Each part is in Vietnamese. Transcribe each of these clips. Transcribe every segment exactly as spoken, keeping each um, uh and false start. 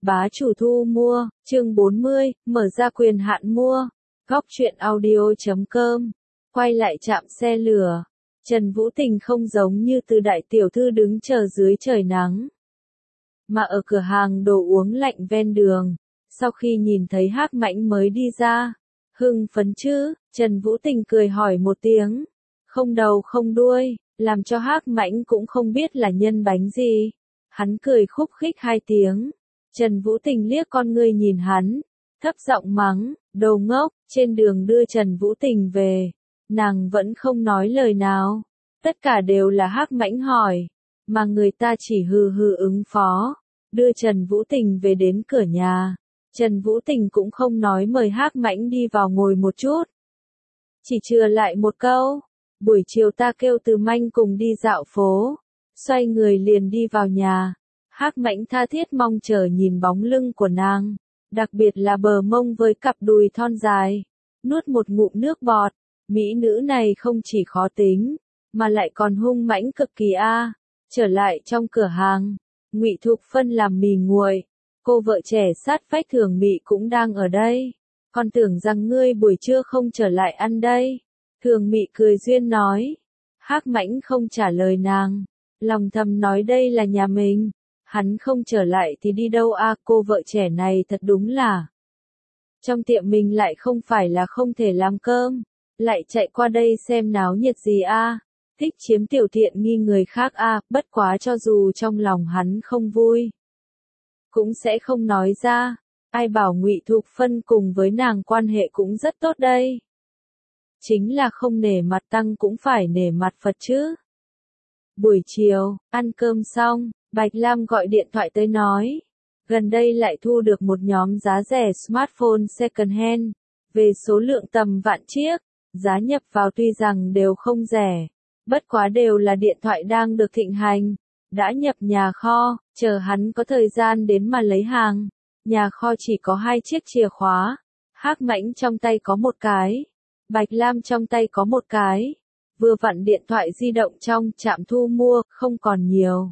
Bá chủ thu mua, chương bốn mươi, mở ra quyền hạn mua. Góc truyện audio chấm com. Quay lại trạm xe lửa. Trần Vũ Tình không giống như từ đại tiểu thư đứng chờ dưới trời nắng, mà ở cửa hàng đồ uống lạnh ven đường. Sau khi nhìn thấy Hắc Mãnh mới đi ra, hưng phấn chứ? Trần Vũ Tình cười hỏi một tiếng, không đầu không đuôi, làm cho Hắc Mãnh cũng không biết là nhân bánh gì. Hắn cười khúc khích hai tiếng. Trần Vũ Tình liếc con ngươi nhìn hắn, thấp giọng mắng, đồ ngốc. Trên đường đưa Trần Vũ Tình về, nàng vẫn không nói lời nào. Tất cả đều là Hắc Mãnh hỏi, mà người ta chỉ hừ hừ ứng phó. Đưa Trần Vũ Tình về đến cửa nhà, Trần Vũ Tình cũng không nói mời Hắc Mãnh đi vào ngồi một chút, chỉ chừa lại một câu, buổi chiều ta kêu Từ Manh cùng đi dạo phố. Xoay người liền đi vào nhà. Hắc Mãnh tha thiết mong chờ nhìn bóng lưng của nàng, đặc biệt là bờ mông với cặp đùi thon dài. Nuốt một ngụm nước bọt, mỹ nữ này không chỉ khó tính, mà lại còn hung mãnh cực kỳ a. Trở lại trong cửa hàng, Ngụy Thục Phân làm mì nguội, cô vợ trẻ sát vách Thường Mị cũng đang ở đây. Còn tưởng rằng ngươi buổi trưa không trở lại ăn đây. Thường Mị cười duyên nói. Hắc Mãnh không trả lời nàng, lòng thầm nói đây là nhà mình. Hắn không trở lại thì đi đâu a? Cô vợ trẻ này thật đúng là. Trong tiệm mình lại không phải là không thể làm cơm, lại chạy qua đây xem náo nhiệt gì a? Thích chiếm tiểu tiện nghi người khác a? Bất quá cho dù trong lòng hắn không vui, cũng sẽ không nói ra. Ai bảo Ngụy Thục Phân cùng với nàng quan hệ cũng rất tốt đây. Chính là không nể mặt tăng cũng phải nể mặt Phật chứ. Buổi chiều, ăn cơm xong, Bạch Lam gọi điện thoại tới nói, gần đây lại thu được một nhóm giá rẻ smartphone second hand, về số lượng tầm vạn chiếc, giá nhập vào tuy rằng đều không rẻ, bất quá đều là điện thoại đang được thịnh hành, đã nhập nhà kho, chờ hắn có thời gian đến mà lấy hàng. Nhà kho chỉ có hai chiếc chìa khóa, Hắc Mãnh trong tay có một cái, Bạch Lam trong tay có một cái, vừa vặn điện thoại di động trong trạm thu mua không còn nhiều.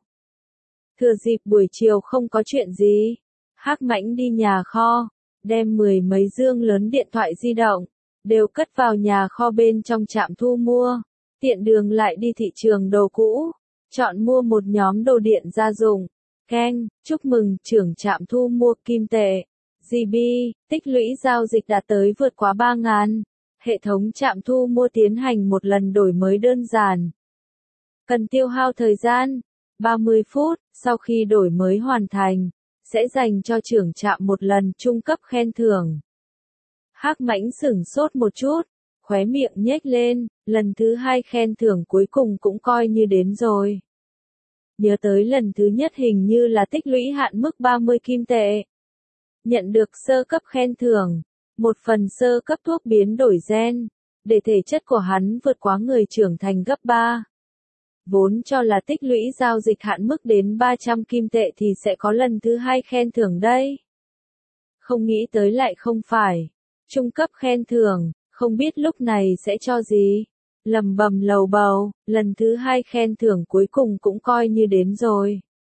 Thừa dịp buổi chiều không có chuyện gì, Hắc Mãnh đi nhà kho, đem mười mấy dương lớn điện thoại di động, đều cất vào nhà kho bên trong trạm thu mua, tiện đường lại đi thị trường đồ cũ, chọn mua một nhóm đồ điện gia dụng. Keng, chúc mừng trưởng trạm thu mua kim tệ, giê bê, tích lũy giao dịch đạt tới vượt quá ba nghìn. Hệ thống trạm thu mua tiến hành một lần đổi mới đơn giản. Cần tiêu hao thời gian ba mươi phút, sau khi đổi mới hoàn thành, sẽ dành cho trưởng trạm một lần trung cấp khen thưởng. Hắc Mãnh sửng sốt một chút, khóe miệng nhếch lên, lần thứ hai khen thưởng cuối cùng cũng coi như đến rồi. Nhớ tới lần thứ nhất hình như là tích lũy hạn mức ba mươi kim tệ. Nhận được sơ cấp khen thưởng, một phần sơ cấp thuốc biến đổi gen, để thể chất của hắn vượt quá người trưởng thành gấp ba. Vốn cho là tích lũy giao dịch hạn mức đến ba trăm kim tệ thì sẽ có lần thứ hai khen thưởng đây. Không nghĩ tới lại không phải. Trung cấp khen thưởng, không biết lúc này sẽ cho gì. Lầm bầm lầu bầu, lần thứ hai khen thưởng cuối cùng cũng coi như đến rồi.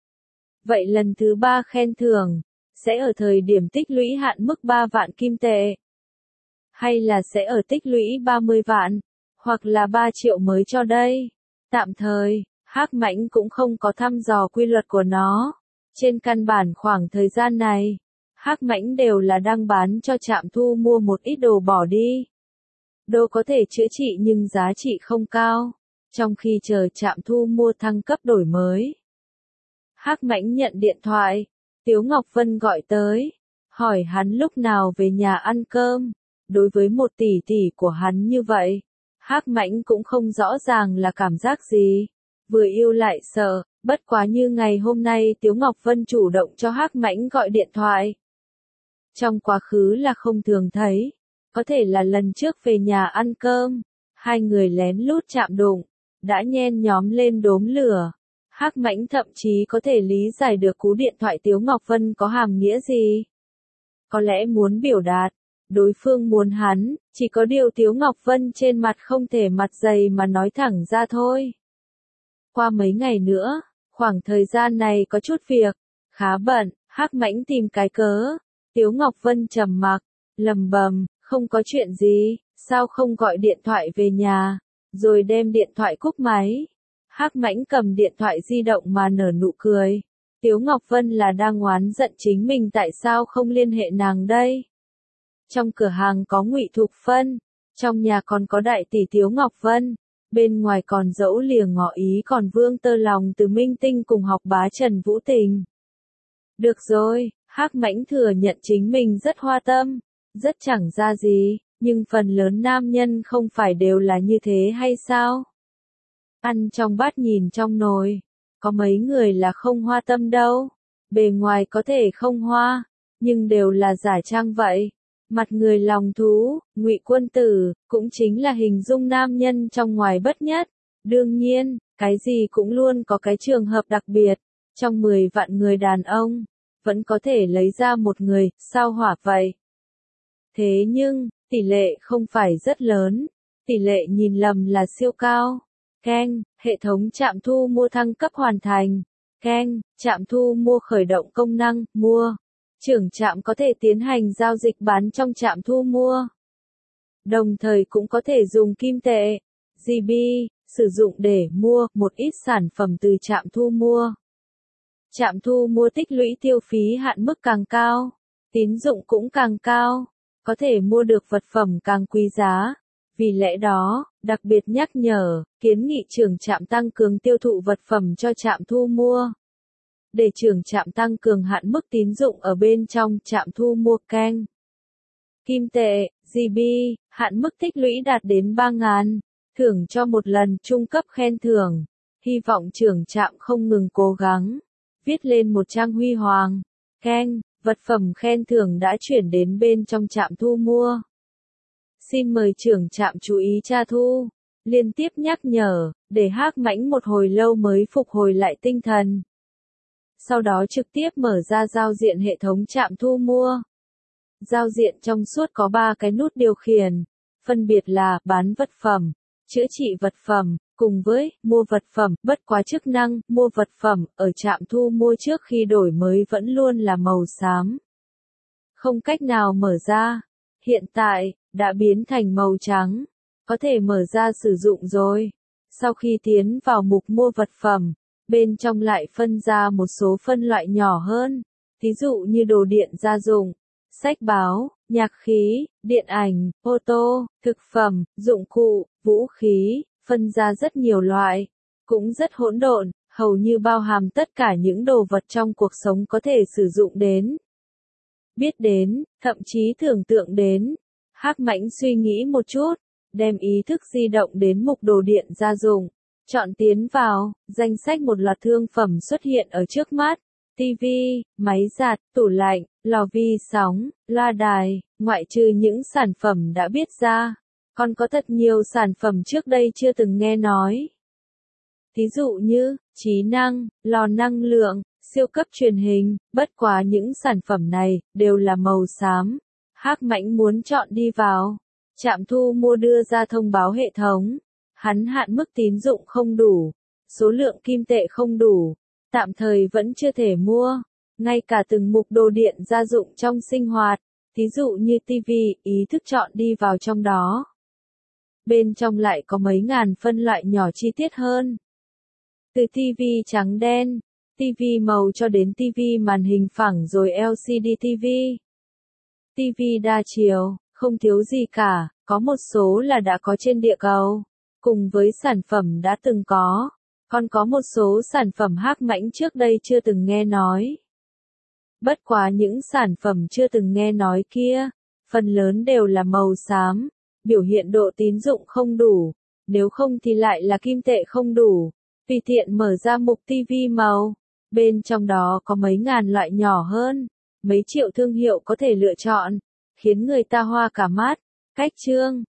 Vậy lần thứ ba khen thưởng, sẽ ở thời điểm tích lũy hạn mức ba vạn kim tệ. Hay là sẽ ở tích lũy ba mươi vạn, hoặc là ba triệu mới cho đây. Tạm thời, Hắc Mãnh cũng không có thăm dò quy luật của nó. Trên căn bản khoảng thời gian này, Hắc Mãnh đều là đang bán cho trạm thu mua một ít đồ bỏ đi. Đồ có thể chữa trị nhưng giá trị không cao, trong khi chờ trạm thu mua thăng cấp đổi mới. Hắc Mãnh nhận điện thoại, Tiếu Ngọc Vân gọi tới, hỏi hắn lúc nào về nhà ăn cơm. Đối với một tỷ tỷ của hắn như vậy, Hắc Mãnh cũng không rõ ràng là cảm giác gì, vừa yêu lại sợ, bất quá như ngày hôm nay Tiếu Ngọc Vân chủ động cho Hắc Mãnh gọi điện thoại. Trong quá khứ là không thường thấy, có thể là lần trước về nhà ăn cơm, hai người lén lút chạm đụng, đã nhen nhóm lên đốm lửa. Hắc Mãnh thậm chí có thể lý giải được cú điện thoại Tiếu Ngọc Vân có hàm nghĩa gì. Có lẽ muốn biểu đạt, đối phương muốn hắn, chỉ có điều Tiếu Ngọc Vân trên mặt không thể mặt dày mà nói thẳng ra thôi. Qua mấy ngày nữa, khoảng thời gian này có chút việc, khá bận, Hắc Mãnh tìm cái cớ. Tiếu Ngọc Vân trầm mặc, lầm bầm, không có chuyện gì, sao không gọi điện thoại về nhà, rồi đem điện thoại cúp máy. Hắc Mãnh cầm điện thoại di động mà nở nụ cười. Tiếu Ngọc Vân là đang oán giận chính mình tại sao không liên hệ nàng đây. Trong cửa hàng có Ngụy Thục Phân, trong nhà còn có đại tỷ Tiếu Ngọc Vân, bên ngoài còn dẫu lìa ngỏ ý còn Vương Tơ Lòng từ Minh Tinh cùng học bá Trần Vũ Tình. Được rồi, Hắc Mãnh thừa nhận chính mình rất hoa tâm, rất chẳng ra gì, nhưng phần lớn nam nhân không phải đều là như thế hay sao? Ăn trong bát nhìn trong nồi, có mấy người là không hoa tâm đâu, bề ngoài có thể không hoa, nhưng đều là giả trang vậy. Mặt người lòng thú, Ngụy Quân Tử, cũng chính là hình dung nam nhân trong ngoài bất nhất. Đương nhiên, cái gì cũng luôn có cái trường hợp đặc biệt, trong mười vạn người đàn ông, vẫn có thể lấy ra một người, sao hỏa vậy. Thế nhưng, tỷ lệ không phải rất lớn, tỷ lệ nhìn lầm là siêu cao. Keng, hệ thống trạm thu mua thăng cấp hoàn thành. Keng, trạm thu mua khởi động công năng, mua. Trưởng trạm có thể tiến hành giao dịch bán trong trạm thu mua. Đồng thời cũng có thể dùng kim tệ, giê bê, sử dụng để mua một ít sản phẩm từ trạm thu mua. Trạm thu mua tích lũy tiêu phí hạn mức càng cao, tín dụng cũng càng cao, có thể mua được vật phẩm càng quý giá. Vì lẽ đó, đặc biệt nhắc nhở, kiến nghị trưởng trạm tăng cường tiêu thụ vật phẩm cho trạm thu mua. Để trưởng trạm tăng cường hạn mức tín dụng ở bên trong trạm thu mua keng. Kim tệ, giê bê, hạn mức tích lũy đạt đến ba nghìn, thưởng cho một lần trung cấp khen thưởng. Hy vọng trưởng trạm không ngừng cố gắng. Viết lên một trang huy hoàng. Keng, vật phẩm khen thưởng đã chuyển đến bên trong trạm thu mua. Xin mời trưởng trạm chú ý tra thu. Liên tiếp nhắc nhở, để Hắc Mãnh một hồi lâu mới phục hồi lại tinh thần. Sau đó trực tiếp mở ra giao diện hệ thống trạm thu mua. Giao diện trong suốt có ba cái nút điều khiển, phân biệt là bán vật phẩm, chữa trị vật phẩm, cùng với mua vật phẩm. Bất quá chức năng mua vật phẩm ở trạm thu mua trước khi đổi mới vẫn luôn là màu xám, không cách nào mở ra. Hiện tại đã biến thành màu trắng, có thể mở ra sử dụng rồi. Sau khi tiến vào mục mua vật phẩm, bên trong lại phân ra một số phân loại nhỏ hơn, ví dụ như đồ điện gia dụng, sách báo, nhạc khí, điện ảnh, ô tô, thực phẩm, dụng cụ, vũ khí, phân ra rất nhiều loại, cũng rất hỗn độn, hầu như bao hàm tất cả những đồ vật trong cuộc sống có thể sử dụng đến, biết đến, thậm chí tưởng tượng đến. Hắc Mãnh suy nghĩ một chút, đem ý thức di động đến mục đồ điện gia dụng, chọn tiến vào, danh sách một loạt thương phẩm xuất hiện ở trước mắt. Tivi, máy giặt, tủ lạnh, lò vi sóng, loa đài, ngoại trừ những sản phẩm đã biết ra, còn có thật nhiều sản phẩm trước đây chưa từng nghe nói. Ví dụ như, trí năng, lò năng lượng, siêu cấp truyền hình, bất quá những sản phẩm này, đều là màu xám. Hắc Mãnh muốn chọn đi vào. Trạm thu mua đưa ra thông báo hệ thống. Hắn hạn mức tín dụng không đủ, số lượng kim tệ không đủ, tạm thời vẫn chưa thể mua. Ngay cả từng mục đồ điện gia dụng trong sinh hoạt, ví dụ như tivi, ý thức chọn đi vào trong đó. Bên trong lại có mấy ngàn phân loại nhỏ chi tiết hơn. Từ tivi trắng đen, tivi màu cho đến tivi màn hình phẳng rồi lờ xê đê tivi. Tivi đa chiều, không thiếu gì cả, có một số là đã có trên địa cầu, cùng với sản phẩm đã từng có, còn có một số sản phẩm Hắc Mãnh trước đây chưa từng nghe nói. Bất quá những sản phẩm chưa từng nghe nói kia, phần lớn đều là màu xám, biểu hiện độ tín dụng không đủ, nếu không thì lại là kim tệ không đủ. Tùy tiện mở ra mục tivi màu, bên trong đó có mấy ngàn loại nhỏ hơn, mấy triệu thương hiệu có thể lựa chọn, khiến người ta hoa cả mắt. Cách chương